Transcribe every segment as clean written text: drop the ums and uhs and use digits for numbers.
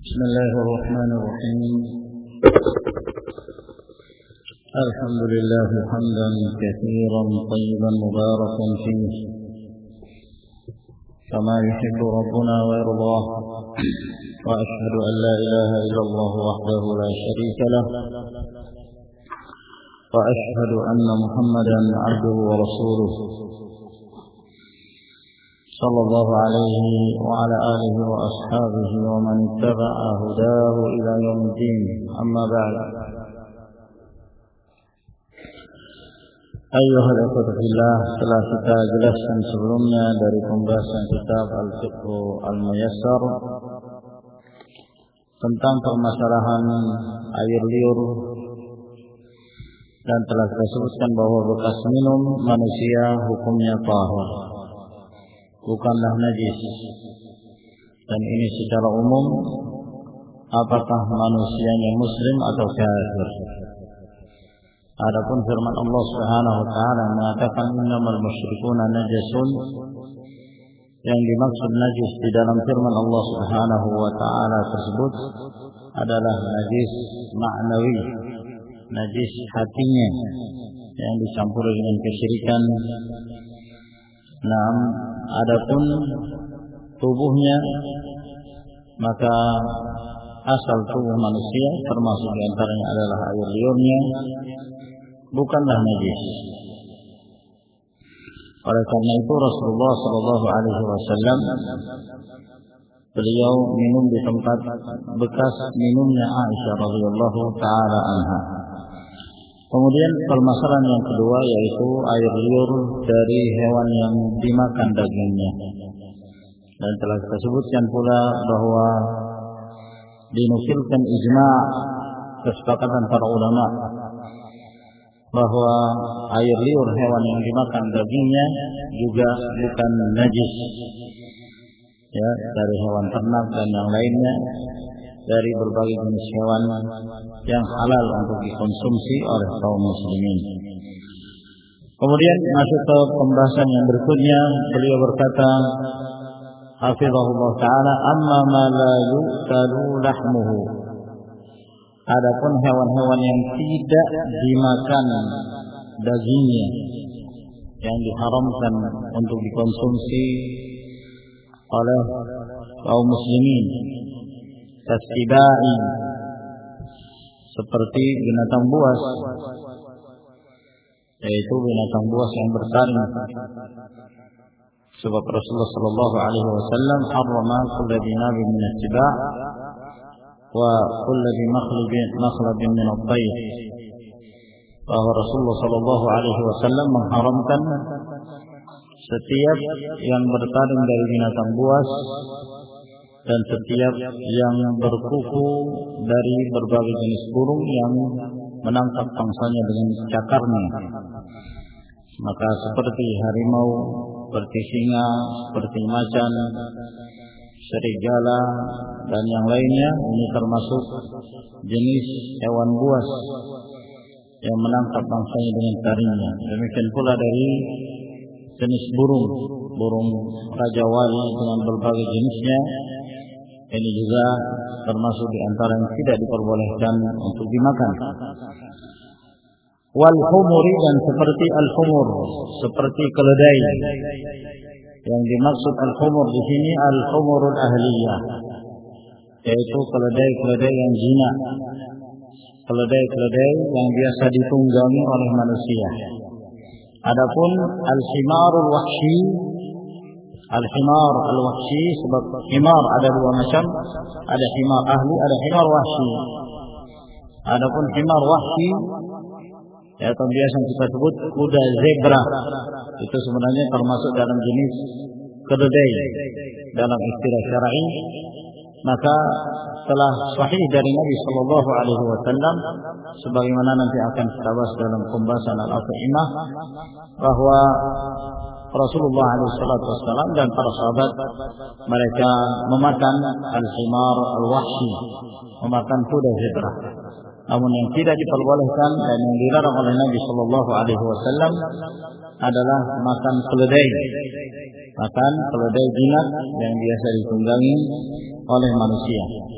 بسم الله الرحمن الرحيم. الحمد لله حمدا كثيرا طيبا مباركا فيه كما يحب ربنا ويرضاه، وأشهد أن لا إله إلا الله وحده لا شريك له، وأشهد أن محمدا عبده ورسوله صلى الله عليه وعلى آله وأصحابه ومن اتبع هداه إلى يوم الدين. أما بعد، أيها الأخوة في الله, telah kita jelaskan sebelumnya dari pembahasan kitab Al-Fiqh Al-Muyassar tentang permasalahan air liur, dan telah kita sebutkan bahwa bekas minum manusia hukumnya tahir, bukanlah najis. Dan ini secara umum, apakah manusianya muslim atau kafir. Adapun firman Allah Subhanahu wa taala mengatakan innamal musyrikuna najasun, yang dimaksud najis di dalam firman Allah Subhanahu wa taala tersebut adalah najis ma'nawi, najis hatinya yang dicampuri dengan kesyirikan. Nah, adapun tubuhnya, maka asal tubuh manusia termasuk diantaranya adalah air liurnya, bukanlah najis. Oleh karena itu Rasulullah Shallallahu Alaihi Wasallam beliau minum di tempat bekas minumnya Aisyah radhiyallahu taala anha. Kemudian permasalahan yang kedua yaitu air liur dari hewan yang dimakan dagingnya. Dan telah kita sebutkan pula bahwa dinukilkan ijma' kesepakatan para ulama bahwa air liur hewan yang dimakan dagingnya juga bukan najis, ya, dari hewan ternak dan yang lainnya, dari berbagai jenis hewan yang halal untuk dikonsumsi oleh kaum muslimin. Kemudian masuk ke pembahasan yang berikutnya, beliau berkata hafizahullah ta'ala, amma ma la yu'kalu lahmuhu, adapun hewan-hewan yang tidak dimakan dagingnya, yang diharamkan untuk dikonsumsi oleh kaum muslimin, kasibai, seperti binatang buas, yaitu binatang buas yang bertaring. Sebab Rasulullah sallallahu alaihi wasallam harrama kulla dinabi min as-siba' wa kulla makhlabin min at-tayr. Bahwa Rasulullah sallallahu alaihi wasallam mengharamkan setiap yang bertaring dari binatang buas dan setiap yang berkuku dari berbagai jenis burung yang menangkap pangsanya dengan cakarnya. Maka seperti harimau, seperti singa, seperti macan, serigala, dan yang lainnya, ini termasuk jenis hewan buas yang menangkap pangsanya dengan taringnya. Demikian pula dari jenis burung raja wali dengan berbagai jenisnya, ini juga termasuk di antara yang tidak diperbolehkan untuk dimakan. Wal humuri, dan seperti al-humur, seperti keledai. Yang dimaksud al-humur di sini al-humurul ahliyah, yaitu keledai-keledai yang jinak, keledai-keledai yang biasa ditunggangi oleh manusia. Adapun al-himarul wahshi, al-himar al-wahshi, sebab himar ada dua macam, ada himar ahli, ada himar wahshi. Adapun himar wahshi, ya, atau biasa kita sebut kuda zebra, itu sebenarnya termasuk dalam jenis keledai dalam istilah syar'i. Maka telah sahih dari Nabi sallallahu alaihi wasallam, sebagaimana nanti akan kita bahas dalam pembahasan al-at'imah, bahwa Rasulullah SAW dan para sahabat mereka memakan al-himar al-wahshi, memakan kuda zebra. Namun yang tidak diperbolehkan dan yang dilarang oleh Nabi Shallallahu Alaihi Wasallam adalah makan keledai, makan keledai jinak yang biasa ditunggangi oleh manusia.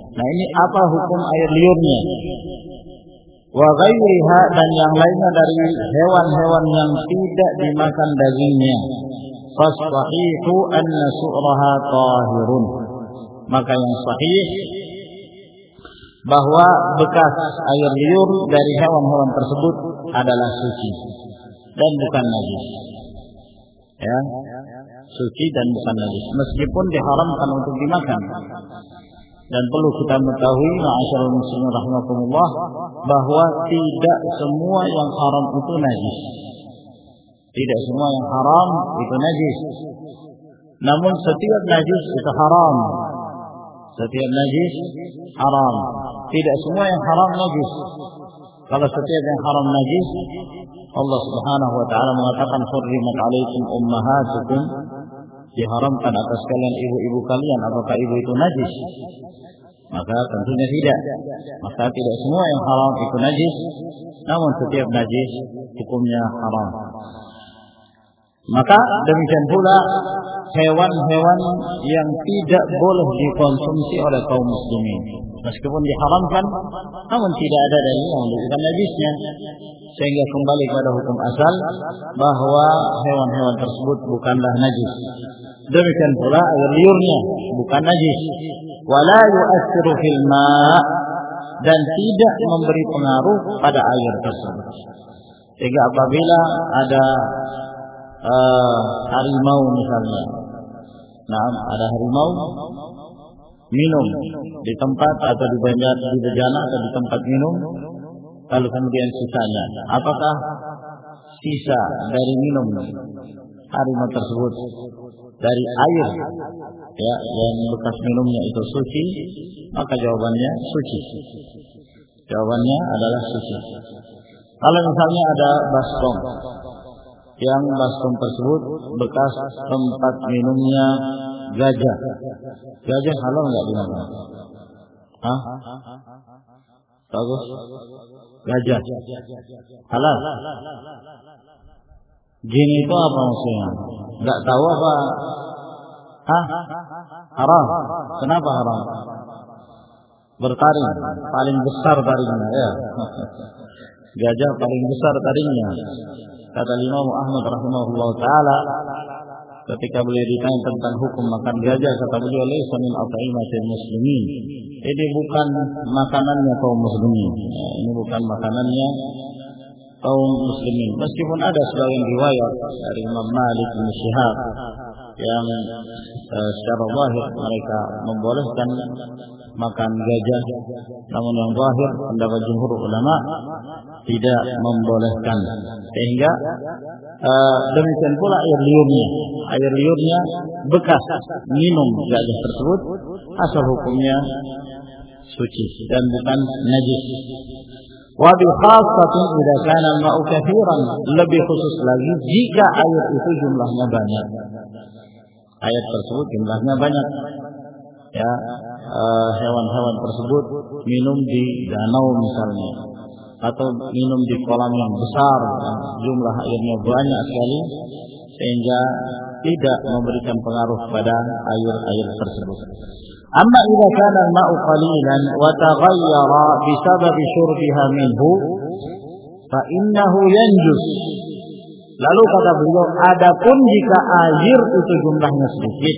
Nah, ini apa hukum air liurnya? Wa ghairiha, dan yang lainnya dari hewan-hewan yang tidak dimakan dagingnya. Fassahihu anna su'raha tahirun. Maka yang sahih bahwa bekas air liur dari hewan-hewan tersebut adalah suci dan bukan najis. Ya, suci dan bukan najis, meskipun diharamkan untuk dimakan. Dan perlu kita mengetahui, ma'asyiral muslimin rahimakumullah, bahwa tidak semua yang haram itu najis. Tidak semua yang haram itu najis. Namun setiap najis itu haram. Setiap najis haram. Tidak semua yang haram najis. Kalau setiap yang haram najis, Allah Subhanahu wa taala mengatakan hurrimat 'alaikum ummahatukum, diharamkan atas kalian ibu-ibu kalian. Apakah ibu itu najis? Maka tentunya tidak. Maka tidak semua yang haram itu najis, namun setiap najis hukumnya haram. Maka demikian pula hewan-hewan yang tidak boleh dikonsumsi oleh kaum muslimin, meskipun diharamkan, namun tidak ada dalil yang menunjukkan najisnya, sehingga kembali kepada hukum asal bahwa hewan-hewan tersebut bukanlah najis. Demikian pula air liurnya bukan najis. Wala yu'assiru fil ma', dan tidak memberi pengaruh pada air tersebut. Sehingga apabila ada harimau misalnya, ada harimau minum di tempat atau di bejana atau di tempat minum, lalu kemudian sisanya, apakah sisa dari minum harimau tersebut dari air ya yang bekas minumnya itu suci? Maka jawabannya suci. Jawabannya adalah suci. Kalau misalnya ada baskom, yang baskom tersebut bekas tempat minumnya gajah. Gajah halal enggak dimakan? Hah? Bagus. Gajah halal. Jin itu apa maksudnya? Enggak tahu apa? Hah? Haram. Kenapa haram? Bertaring, paling besar taringnya ya. Gajah paling besar taringnya. Kata Imam Ahmad rahimahullah taala, ketika beliau ditanya tentang hukum makan gajah, kata beliau, laisa min at'imatil muslimin. Ini bukan makanannya kaum muslimin. Ini bukan makanannya kaum muslimin. Meskipun ada sebagian riwayat dari Imam Malik bin Syihab yang secara zahir mereka membolehkan makan gajah, namun yang zahir pendapat jumhur ulama tidak membolehkan. Sehingga demikian pula air liurnya bekas minum gajah tersebut asal hukumnya suci dan bukan najis. Wa bi khassatin idza kana al-ma'u katsiran, lebih khusus lagi jika air itu jumlahnya banyak. Air tersebut jumlahnya banyak. Ya, hewan-hewan tersebut minum di danau misalnya, atau minum di kolam yang besar, jumlah airnya banyak sekali, sehingga tidak memberikan pengaruh pada air tersebut. Amma idza kana al-ma'u qalilan wa taghayyara bisabab syurbiha minhu fa innahu yanjus. Lalu kata beliau, adapun jika air itu jumlahnya sedikit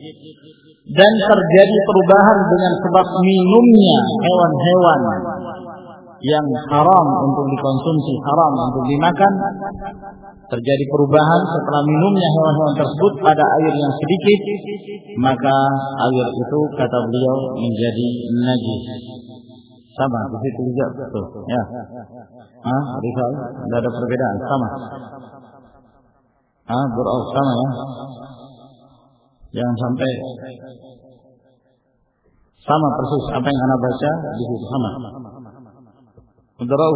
dan terjadi perubahan dengan sebab minumnya hewan-hewan yang haram untuk dikonsumsi, haram untuk dimakan, terjadi perubahan setelah minumnya hewan-hewan tersebut pada air yang sedikit, maka air itu kata beliau menjadi najis. Sama, di situ juga betul. Ya, Rizal, tidak ada perbedaan, sama. Berau sama ya. Jangan sampai sama persis apa yang Anda baca di situ sama. Berau.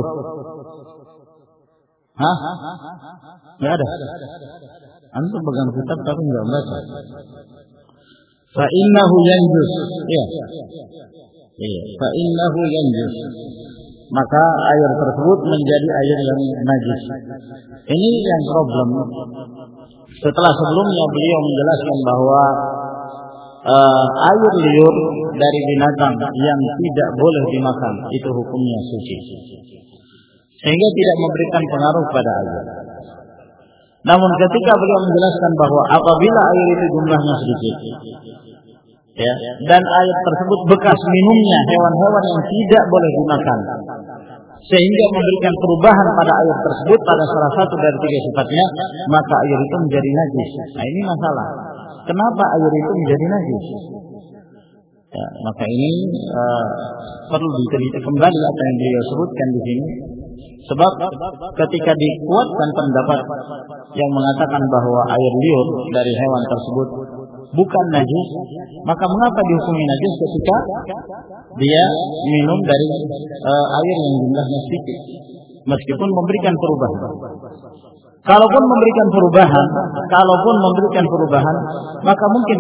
Enggak ada. Antum pegang kitab tapi enggak baca. Fa innahu yanjus. Iya. Fa innahu yanjus. Maka air tersebut menjadi air yang najis. Ini yang problem. Setelah sebelumnya beliau menjelaskan bahwa air liur dari binatang yang tidak boleh dimakan itu hukumnya suci, sehingga tidak memberikan pengaruh pada air. Namun ketika beliau menjelaskan bahwa apabila air itu jumlahnya sedikit, ya, dan air tersebut bekas minumnya hewan-hewan yang tidak boleh dimakan, sehingga memberikan perubahan pada air tersebut pada salah satu dari tiga sifatnya, maka air itu menjadi najis. Nah, ini masalah. Kenapa air itu menjadi najis? Ya, maka ini perlu diteliti kembali apa yang beliau sebutkan di sini. Sebab ketika dikuatkan pendapat yang mengatakan bahwa air liur dari hewan tersebut bukan najis, maka mengapa dihukumi najis ketika dia minum dari air yang jumlahnya sedikit, meskipun memberikan perubahan? Kalaupun memberikan perubahan, maka mungkin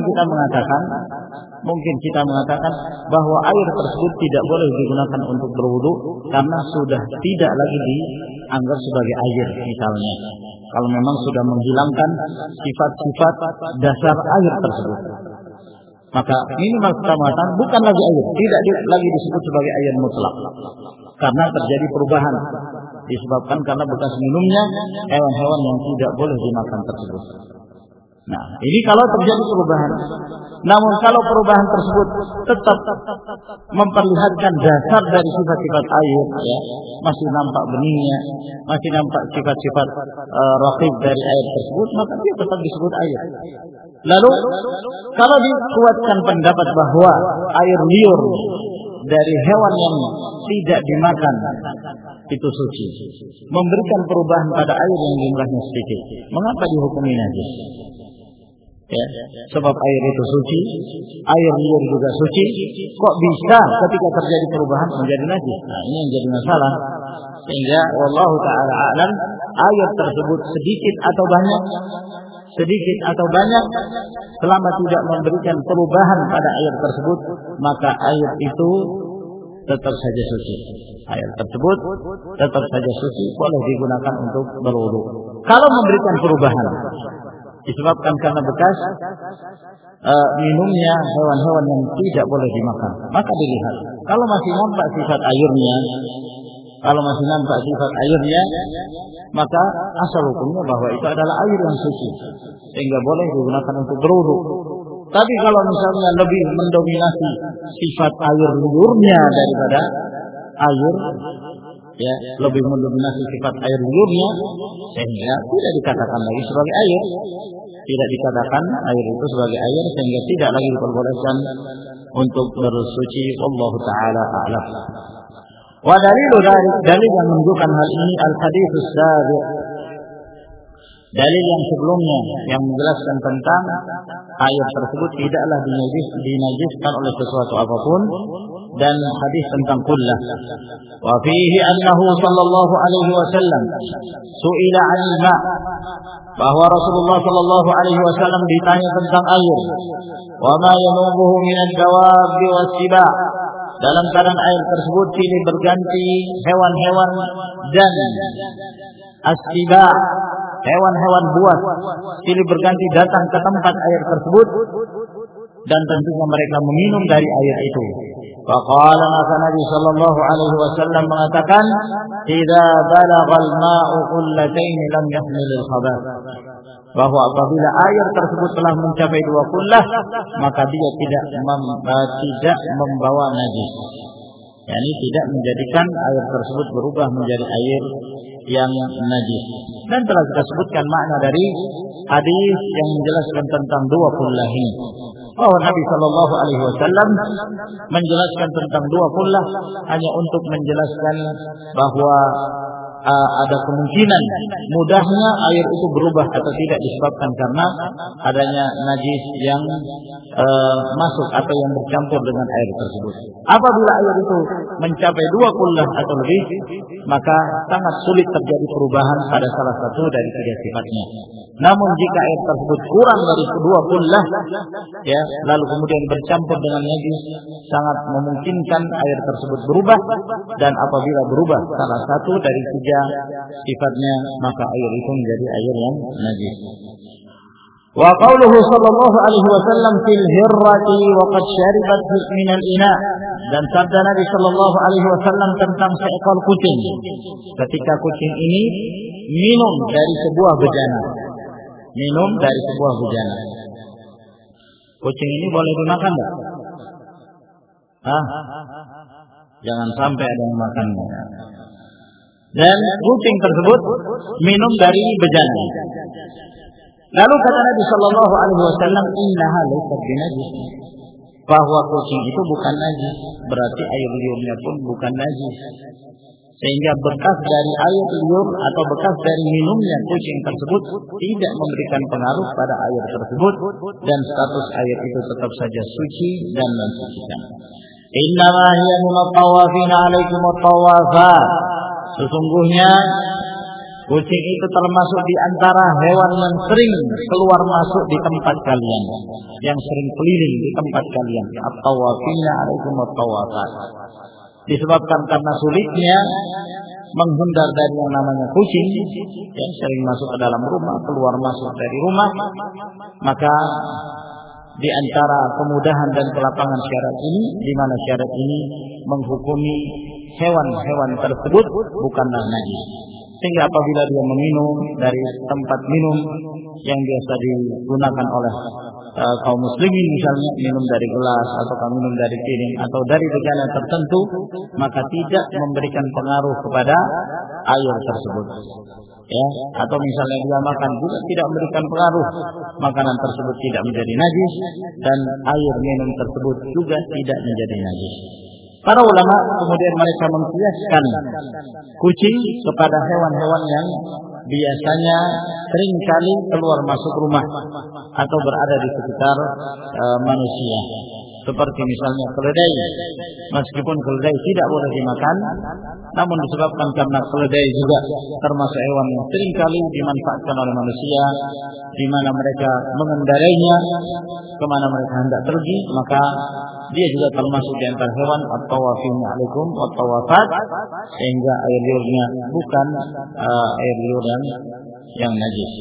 kita mengatakan bahwa air tersebut tidak boleh digunakan untuk berwudu karena sudah tidak lagi dianggap sebagai air misalnya. Kalau memang sudah menghilangkan sifat-sifat dasar air tersebut, maka minimal kita mengatakan bukan lagi air, tidak lagi disebut sebagai air mutlak, karena terjadi perubahan disebabkan karena bekas minumnya hewan-hewan yang tidak boleh dimakan tersebut. Nah, ini kalau terjadi perubahan. Namun kalau perubahan tersebut tetap memperlihatkan dasar dari sifat-sifat air, ya, masih nampak benihnya, masih nampak sifat-sifat raqib dari air tersebut, maka dia tetap disebut air. Lalu kalau dikuatkan pendapat bahwa air liur dari hewan yang tidak dimakan itu suci, memberikan perubahan pada air yang jumlahnya sedikit, mengapa dihukumi najis? Ya, sebab air itu suci, air liur juga suci, kok bisa ketika terjadi perubahan menjadi najis? Nah, ini yang jadi masalah. Sehingga wallahu taala a'lam, air tersebut sedikit atau banyak, selama tidak memberikan perubahan pada air tersebut, maka air itu tetap saja suci. Air tersebut tetap saja suci, boleh digunakan untuk berwudu. Kalau memberikan perubahan disebabkan karena bekas minumnya hewan-hewan yang tidak boleh dimakan, maka dilihat. Kalau masih nampak sifat airnya, maka asal hukumnya bahwa itu adalah air yang suci, sehingga boleh digunakan untuk berwudu. Tapi kalau misalnya lebih mendominasi sifat air liurnya daripada air, ya, lebih mendominasi sifat air liurnya, sehingga tidak dikatakan lagi sebagai air, sehingga tidak lagi diperbolehkan untuk bersuci. Wallahu taala a'lam. Wa dalil yang menunjukkan hal ini al-hadits as-sabiq, dalil yang sebelumnya yang menjelaskan tentang air tersebut tidaklah dinajiskan oleh sesuatu apapun, dan hadis tentang qullah. Wa fihi annahu sallallahu alaihi wasallam su'ila 'anil ma', bahwa Rasulullah sallallahu alaihi wasallam ditanya tentang air, wa ma yanubuhu min ad-dawab was-siba, dalam keadaan air tersebut silih berganti hewan-hewan dan as-siba, hewan-hewan buas silih berganti datang ke tempat air tersebut, dan tentunya mereka meminum dari air itu. Faqala, maka Nabi sallallahu alaihi wasallam mengatakan, "Idza balaghal ma'u qullatayn lam yahmilul khabath." Bahwa apabila air tersebut telah mencapai 2 kullah, maka dia tidak membawa najis. yakni tidak menjadikan air tersebut berubah menjadi air yang najis. Dan telah kita sebutkan makna dari hadis yang menjelaskan tentang 2 kullah ini. Oh, Nabi Shallallahu Alaihi Wasallam menjelaskan tentang 2 kullah hanya untuk menjelaskan bahwa ada kemungkinan mudahnya air itu berubah atau tidak disebabkan karena adanya najis yang masuk atau yang bercampur dengan air tersebut. Apabila air itu mencapai 2 kullah atau lebih, maka sangat sulit terjadi perubahan pada salah satu dari 3 sifatnya. Namun jika air tersebut kurang dari 2 kullah, ya, lalu kemudian bercampur dengan najis, sangat memungkinkan air tersebut berubah, dan apabila berubah salah satu dari 3 sifatnya, maka air itu menjadi air yang najis. Wa qauluhu sallallahu alaihi wasallam fil hirrati wa qad syaribat min al-ina, dan sabda Nabi sallallahu alaihi wasallam tentang seekor kucing ketika kucing ini minum dari sebuah bejana. Kucing ini boleh dimakan enggak? Jangan sampai ada yang makannya. Dan kucing tersebut minum dari bejana. Lalu kata Nabi sallallahu alaihi wasallam, innaha laysat binajis, bahwa kucing itu bukan najis, berarti air liurnya pun bukan najis. Sehingga bekas dari air liur atau bekas dari minumnya kucing tersebut tidak memberikan pengaruh pada air tersebut, dan status air itu tetap saja suci dan mensucikan. Innama hiya minat-tawafina 'alaikum at-tawafat. Sesungguhnya kucing itu termasuk di antara hewan yang sering keluar masuk di tempat kalian, yang sering keliling di tempat kalian. At-tawafina 'alaikum at-tawafat. Disebabkan karena sulitnya menghindar dari yang namanya kucing yang sering masuk ke dalam rumah, keluar masuk dari rumah, maka di antara kemudahan dan kelapangan syarat ini, di mana syarat ini menghukumi hewan-hewan tersebut bukanlah najis. Sehingga apabila dia meminum dari tempat minum yang biasa digunakan oleh kaum muslimin, misalnya minum dari gelas atau minum dari piring atau dari bejana tertentu, maka tidak memberikan pengaruh kepada air tersebut. Ya, atau misalnya dia makan juga tidak memberikan pengaruh, makanan tersebut tidak menjadi najis dan air minum tersebut juga tidak menjadi najis. Para ulama kemudian mereka mengkiaskan kucing kepada hewan-hewan yang biasanya sering kali keluar masuk rumah atau berada di sekitar manusia. Seperti misalnya keledai. Meskipun keledai tidak boleh dimakan, namun disebabkan karena keledai juga termasuk hewan yang sering kali dimanfaatkan oleh manusia, di mana mereka mengendarainya kemana mereka hendak pergi, maka dia juga termasuk di antara hewan at-tawafina 'alaikum wat-tawafat, sehingga air liurnya bukan air liur yang najis.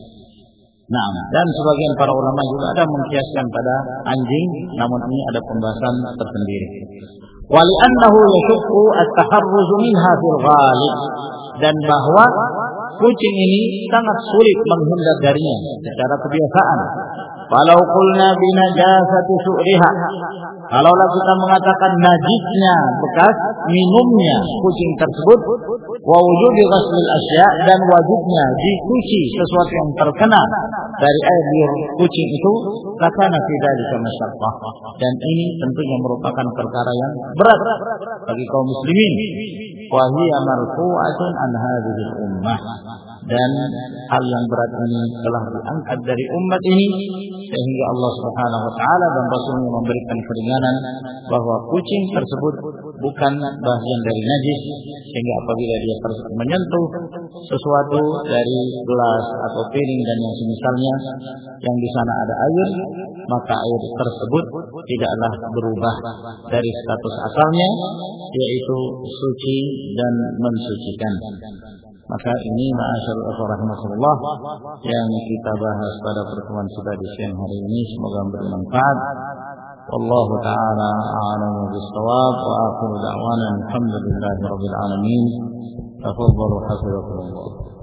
Nah, dan sebagian para ulama juga ada mengkiaskan pada anjing, namun ini ada pembahasan tersendiri. Wali annahu yashqu at-taharruz minha fil ghalib, dan bahwa kucing ini sangat sulit menghindar darinya secara kebiasaan. Walau qulna binajasati su'riha, kalaulah kita mengatakan najisnya bekas minumnya kucing tersebut, wa wujudi ghaslil asya, dan wajibnya dicuci sesuatu yang terkena dari air liur kucing itu, lakana fi dzalika masyaqqah, dan ini tentunya merupakan perkara yang berat bagi kaum muslimin. Wa hiya marfu'atun an hadhihi ummah, dan hal yang berat ini telah diangkat dari umat ini, sehingga Allah Subhanahu wa taala dan Rasulnya memberikan keringanan bahwa kucing tersebut bukan bagian dari najis, sehingga apabila dia menyentuh sesuatu dari gelas atau piring dan yang semisalnya yang di sana ada air, maka air tersebut tidaklah berubah dari status asalnya, yaitu suci dan mensucikan. Maka ini ma'asyarul akhwat rahimakumullah yang kita bahas pada pertemuan kita di siang hari ini, semoga bermanfaat. Wallahu ta'ala a'lamu bis-shawab, wa akhiru da'wana alhamdulillahi rabbil alamin. Tafadhalu hafizakumullah.